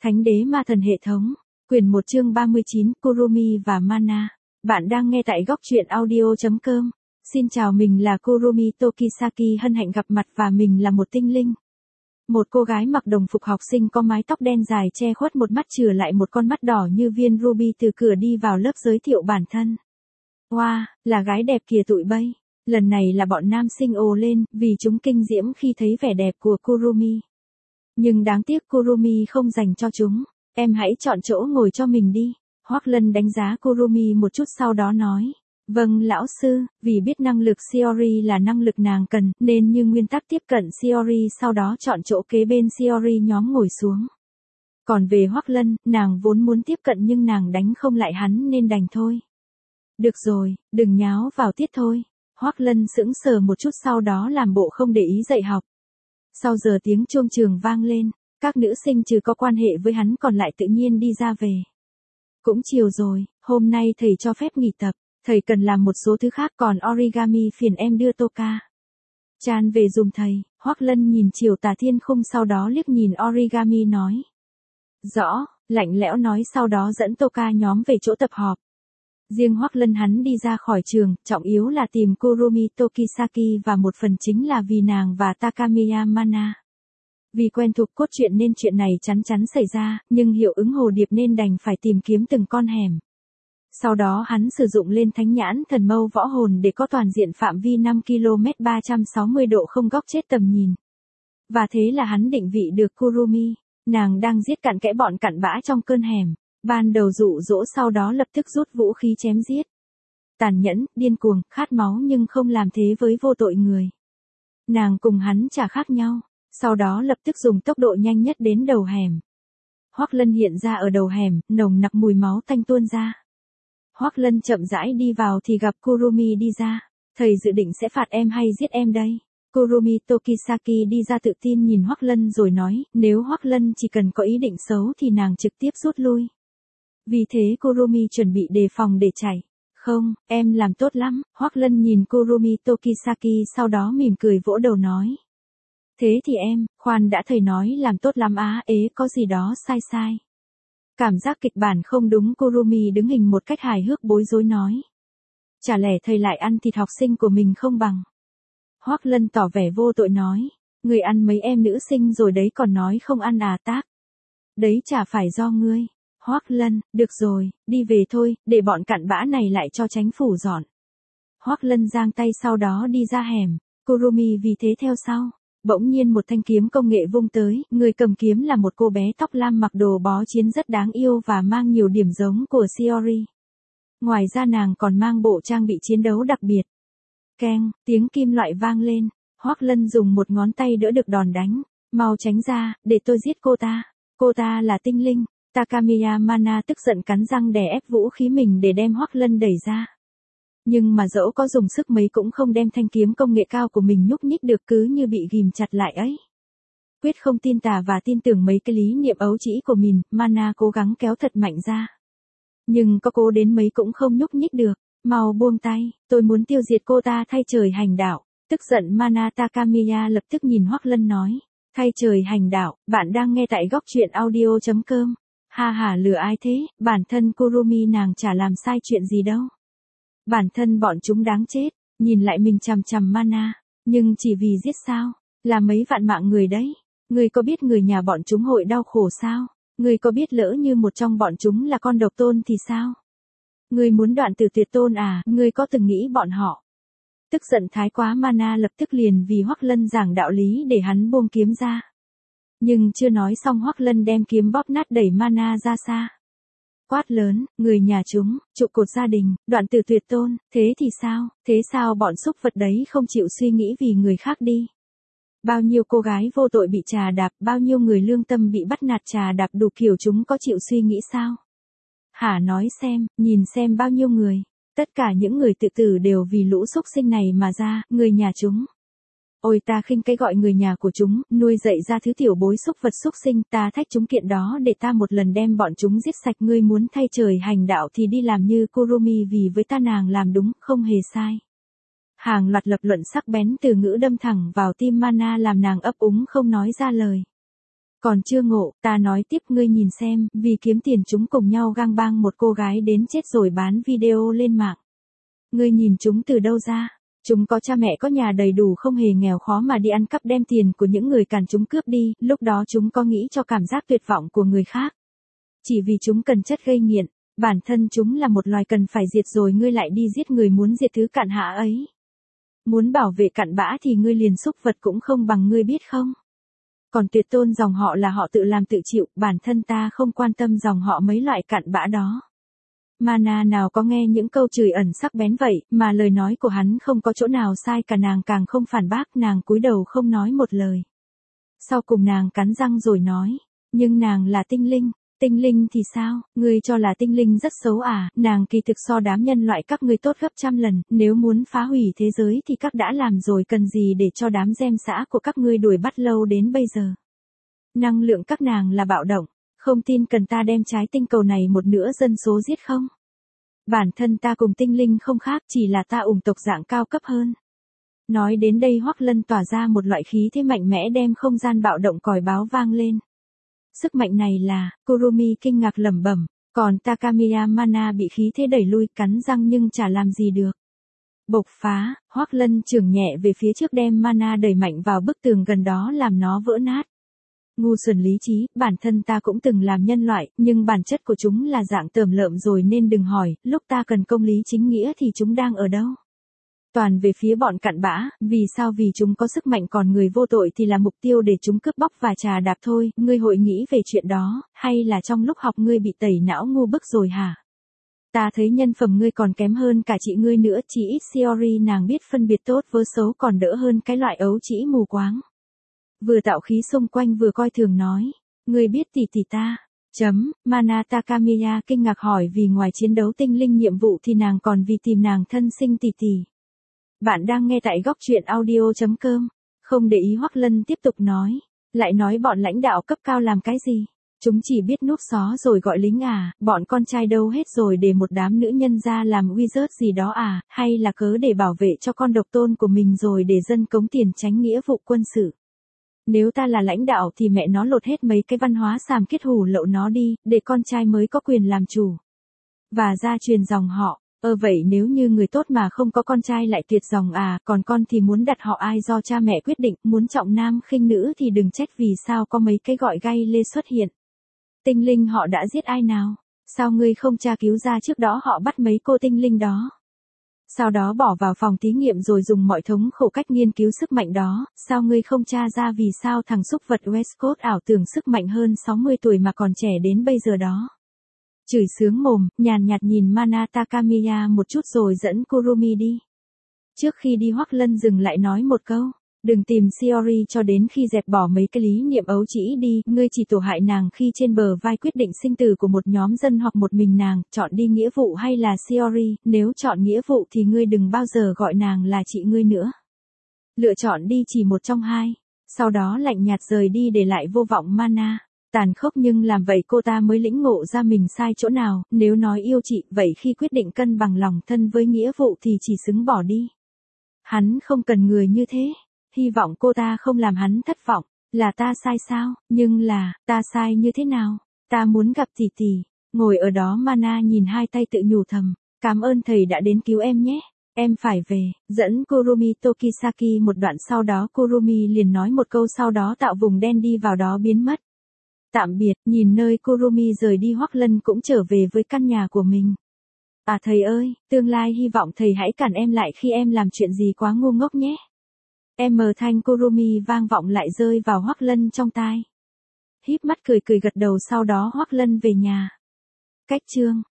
Thánh đế ma thần hệ thống. Quyển 1 chương 39 Kurumi và Mana. Bạn đang nghe tại góc truyện audio.com. Xin chào, mình là Kurumi Tokisaki, hân hạnh gặp mặt và mình là một tinh linh. Một cô gái mặc đồng phục học sinh có mái tóc đen dài che khuất một mắt, chừa lại một con mắt đỏ như viên ruby từ cửa đi vào lớp giới thiệu bản thân. Wow, là gái đẹp kìa tụi bay. Lần này là bọn nam sinh ồ lên vì chúng kinh diễm khi thấy vẻ đẹp của Kurumi. Nhưng đáng tiếc Kurumi không dành cho chúng. Em hãy chọn chỗ ngồi cho mình đi. Hoắc Lân đánh giá Kurumi một chút sau đó nói. Vâng lão sư, vì biết năng lực Shiori là năng lực nàng cần, nên như nguyên tắc tiếp cận Shiori, sau đó chọn chỗ kế bên Shiori nhóm ngồi xuống. Còn về Hoắc Lân, nàng vốn muốn tiếp cận nhưng nàng đánh không lại hắn nên đành thôi. Được rồi, đừng nháo vào tiết thôi. Hoắc Lân sững sờ một chút sau đó làm bộ không để ý dạy học. Sau giờ tiếng chuông trường vang lên, các nữ sinh trừ có quan hệ với hắn còn lại tự nhiên đi ra về. Cũng chiều rồi, hôm nay thầy cho phép nghỉ tập, thầy cần làm một số thứ khác, còn origami phiền em đưa Toka Chan về dùm thầy. Hoắc Lân nhìn chiều tà thiên khung sau đó liếc nhìn origami nói. Rõ, lạnh lẽo nói sau đó dẫn Toka nhóm về chỗ tập họp. Riêng Hoắc Lân hắn đi ra khỏi trường, trọng yếu là tìm Kurumi Tokisaki và một phần chính là vì nàng và Takamiya Mana. Vì quen thuộc cốt truyện nên chuyện này chắn chắn xảy ra, nhưng hiệu ứng hồ điệp nên đành phải tìm kiếm từng con hẻm. Sau đó hắn sử dụng lên thánh nhãn thần mâu võ hồn để có toàn diện phạm vi 5 km 360 độ không góc chết tầm nhìn. Và thế là hắn định vị được Kurumi. Nàng đang giết cặn kẽ bọn cặn bã trong cơn hẻm. Ban đầu dụ dỗ sau đó lập tức rút vũ khí chém giết. Tàn nhẫn, điên cuồng, khát máu nhưng không làm thế với vô tội người. Nàng cùng hắn chả khác nhau. Sau đó lập tức dùng tốc độ nhanh nhất đến đầu hẻm. Hoắc Lân hiện ra ở đầu hẻm, nồng nặc mùi máu tanh tuôn ra. Hoắc Lân chậm rãi đi vào thì gặp Kurumi đi ra. Thầy dự định sẽ phạt em hay giết em đây? Kurumi Tokisaki đi ra tự tin nhìn Hoắc Lân rồi nói, nếu Hoắc Lân chỉ cần có ý định xấu thì nàng trực tiếp rút lui. Vì thế Kurumi chuẩn bị đề phòng để chạy. Không, em làm tốt lắm. Hoắc Lân nhìn Kurumi Tokisaki sau đó mỉm cười vỗ đầu nói. Thế thì em, khoan đã, thầy nói làm tốt lắm á, có gì đó sai sai. Cảm giác kịch bản không đúng. Kurumi đứng hình một cách hài hước bối rối nói. Chả lẽ thầy lại ăn thịt học sinh của mình không bằng? Hoắc Lân tỏ vẻ vô tội nói. Người ăn mấy em nữ sinh rồi đấy còn nói không ăn à tác. Đấy chả phải do ngươi. Hoắc Lân, được rồi, đi về thôi, để bọn cặn bã này lại cho chánh phủ dọn. Hoắc Lân giang tay sau đó đi ra hẻm. Kurumi vì thế theo sau. Bỗng nhiên một thanh kiếm công nghệ vung tới, người cầm kiếm là một cô bé tóc lam mặc đồ bó chiến rất đáng yêu và mang nhiều điểm giống của Shiori. Ngoài ra nàng còn mang bộ trang bị chiến đấu đặc biệt. Keng, tiếng kim loại vang lên, Hoắc Lân dùng một ngón tay đỡ được đòn đánh. Mau tránh ra, để tôi giết cô ta. Cô ta là tinh linh. Takamiya Mana tức giận cắn răng đè ép vũ khí mình để đem Hoắc Lân đẩy ra. Nhưng mà dẫu có dùng sức mấy cũng không đem thanh kiếm công nghệ cao của mình nhúc nhích được, cứ như bị ghim chặt lại ấy. Quyết không tin tà và tin tưởng mấy cái lý niệm ấu trĩ của mình, Mana cố gắng kéo thật mạnh ra. Nhưng có cố đến mấy cũng không nhúc nhích được. Mau buông tay, tôi muốn tiêu diệt cô ta thay trời hành đạo. Tức giận Mana Takamiya lập tức nhìn Hoắc Lân nói. Thay trời hành đạo, bạn đang nghe tại góc truyện audio.com. Ha ha, lừa ai thế, bản thân Kurumi nàng chả làm sai chuyện gì đâu. Bản thân bọn chúng đáng chết, nhìn lại mình chằm chằm Mana, nhưng chỉ vì giết sao, là mấy vạn mạng người đấy. Người có biết người nhà bọn chúng hội đau khổ sao? Người có biết lỡ như một trong bọn chúng là con độc tôn thì sao? Người muốn đoạn tử tuyệt tôn à? Người có từng nghĩ bọn họ? Tức giận thái quá Mana lập tức liền vì Hoắc Lân giảng đạo lý để hắn buông kiếm ra. Nhưng chưa nói xong Hoắc Lân đem kiếm bóp nát đẩy Mana ra xa. Quát lớn, người nhà chúng, trụ cột gia đình, đoạn tử tuyệt tôn, thế thì sao? Thế sao bọn súc vật đấy không chịu suy nghĩ vì người khác đi? Bao nhiêu cô gái vô tội bị trà đạp, bao nhiêu người lương tâm bị bắt nạt trà đạp đủ kiểu, chúng có chịu suy nghĩ sao? Hả, nói xem, nhìn xem bao nhiêu người. Tất cả những người tự tử đều vì lũ súc sinh này mà ra, người nhà chúng. Ôi ta khinh cái gọi người nhà của chúng, nuôi dạy ra thứ tiểu bối súc vật súc sinh, ta thách chúng kiện đó để ta một lần đem bọn chúng giết sạch. Ngươi muốn thay trời hành đạo thì đi làm như Kurumi, vì với ta nàng làm đúng, không hề sai. Hàng loạt lập luận sắc bén từ ngữ đâm thẳng vào tim Mana làm nàng ấp úng không nói ra lời. Còn chưa ngộ, ta nói tiếp ngươi nhìn xem, vì kiếm tiền chúng cùng nhau gang bang một cô gái đến chết rồi bán video lên mạng. Ngươi nhìn chúng từ đâu ra? Chúng có cha mẹ có nhà đầy đủ không hề nghèo khó mà đi ăn cắp đem tiền của những người càn chúng cướp đi, lúc đó chúng có nghĩ cho cảm giác tuyệt vọng của người khác. Chỉ vì chúng cần chất gây nghiện, bản thân chúng là một loài cần phải diệt rồi ngươi lại đi giết người muốn diệt thứ cặn hạ ấy. Muốn bảo vệ cặn bã thì ngươi liền súc vật cũng không bằng ngươi biết không? Còn tuyệt tôn dòng họ là họ tự làm tự chịu, bản thân ta không quan tâm dòng họ mấy loại cặn bã đó. Mana nào có nghe những câu chửi ẩn sắc bén vậy, mà lời nói của hắn không có chỗ nào sai cả, nàng càng không phản bác, nàng cúi đầu không nói một lời. Sau cùng nàng cắn răng rồi nói, nhưng nàng là tinh linh. Tinh linh thì sao, ngươi cho là tinh linh rất xấu à, nàng kỳ thực so đám nhân loại các ngươi tốt gấp trăm lần, nếu muốn phá hủy thế giới thì các đã làm rồi, cần gì để cho đám gem xã của các ngươi đuổi bắt lâu đến bây giờ. Năng lượng các nàng là bạo động, không tin cần ta đem trái tinh cầu này một nửa dân số giết không? Bản thân ta cùng tinh linh không khác, chỉ là ta ủng tộc dạng cao cấp hơn. Nói đến đây Hoắc Lân tỏa ra một loại khí thế mạnh mẽ đem không gian bạo động còi báo vang lên. Sức mạnh này là, Kurumi kinh ngạc lẩm bẩm, còn Takamiya Mana bị khí thế đẩy lui, cắn răng nhưng chả làm gì được. Bộc phá, Hoắc Lân chưởng nhẹ về phía trước đem Mana đẩy mạnh vào bức tường gần đó làm nó vỡ nát. Ngu xuẩn lý trí, bản thân ta cũng từng làm nhân loại, nhưng bản chất của chúng là dạng tởm lợm rồi nên đừng hỏi, lúc ta cần công lý chính nghĩa thì chúng đang ở đâu? Toàn về phía bọn cặn bã, vì sao? Vì chúng có sức mạnh còn người vô tội thì là mục tiêu để chúng cướp bóc và trà đạp thôi, ngươi hội nghĩ về chuyện đó, hay là trong lúc học ngươi bị tẩy não ngu bức rồi hả? Ta thấy nhân phẩm ngươi còn kém hơn cả chị ngươi nữa, chỉ ít Shiori nàng biết phân biệt tốt với xấu còn đỡ hơn cái loại ấu trĩ mù quáng. Vừa tạo khí xung quanh vừa coi thường nói, ngươi biết tỷ tỷ ta. Mana Takamiya kinh ngạc hỏi vì ngoài chiến đấu tinh linh nhiệm vụ thì nàng còn vì tìm nàng thân sinh tỷ tỷ. Bạn đang nghe tại góc truyện audio.com. Không để ý Hoắc Lân tiếp tục nói. Lại nói bọn lãnh đạo cấp cao làm cái gì? Chúng chỉ biết núp xó rồi gọi lính à, bọn con trai đâu hết rồi để một đám nữ nhân ra làm wizard gì đó à, hay là cớ để bảo vệ cho con độc tôn của mình rồi để dân cống tiền tránh nghĩa vụ quân sự. Nếu ta là lãnh đạo thì mẹ nó lột hết mấy cái văn hóa xàm kết hủ lậu nó đi, để con trai mới có quyền làm chủ. Và gia truyền dòng họ. Vậy nếu như người tốt mà không có con trai lại tuyệt dòng à, còn con thì muốn đặt họ ai do cha mẹ quyết định, muốn trọng nam khinh nữ thì đừng trách vì sao có mấy cái gọi gay lê xuất hiện. Tinh linh họ đã giết ai nào? Sao ngươi không tra cứu ra trước đó họ bắt mấy cô tinh linh đó? Sau đó bỏ vào phòng thí nghiệm rồi dùng mọi thống khổ cách nghiên cứu sức mạnh đó, sao ngươi không tra ra vì sao thằng súc vật Westcott ảo tưởng sức mạnh hơn 60 tuổi mà còn trẻ đến bây giờ đó? Chửi sướng mồm, nhàn nhạt nhìn Mana Takamiya một chút rồi dẫn Kurumi đi. Trước khi đi Hoắc Lân dừng lại nói một câu, đừng tìm Shiori cho đến khi dẹp bỏ mấy cái lý niệm ấu trĩ đi, ngươi chỉ tổ hại nàng khi trên bờ vai quyết định sinh tử của một nhóm dân hoặc một mình nàng, chọn đi nghĩa vụ hay là Shiori, nếu chọn nghĩa vụ thì ngươi đừng bao giờ gọi nàng là chị ngươi nữa. Lựa chọn đi chỉ một trong hai, sau đó lạnh nhạt rời đi để lại vô vọng Mana. Tàn khốc nhưng làm vậy cô ta mới lĩnh ngộ ra mình sai chỗ nào, nếu nói yêu chị, vậy khi quyết định cân bằng lòng thân với nghĩa vụ thì chỉ xứng bỏ đi. Hắn không cần người như thế, hy vọng cô ta không làm hắn thất vọng, là ta sai sao, nhưng là, ta sai như thế nào, ta muốn gặp tỷ tỷ, ngồi ở đó Mana nhìn hai tay tự nhủ thầm, cảm ơn thầy đã đến cứu em nhé. Em phải về, dẫn Kurumi Tokisaki một đoạn sau đó Kurumi liền nói một câu sau đó tạo vùng đen đi vào đó biến mất. Tạm biệt, nhìn nơi Kurumi rời đi Hoắc Lân cũng trở về với căn nhà của mình. À thầy ơi, tương lai hy vọng thầy hãy cản em lại khi em làm chuyện gì quá ngu ngốc nhé. Em thanh Kurumi vang vọng lại rơi vào Hoắc Lân trong tai. Híp mắt cười gật đầu sau đó Hoắc Lân về nhà. Cách chương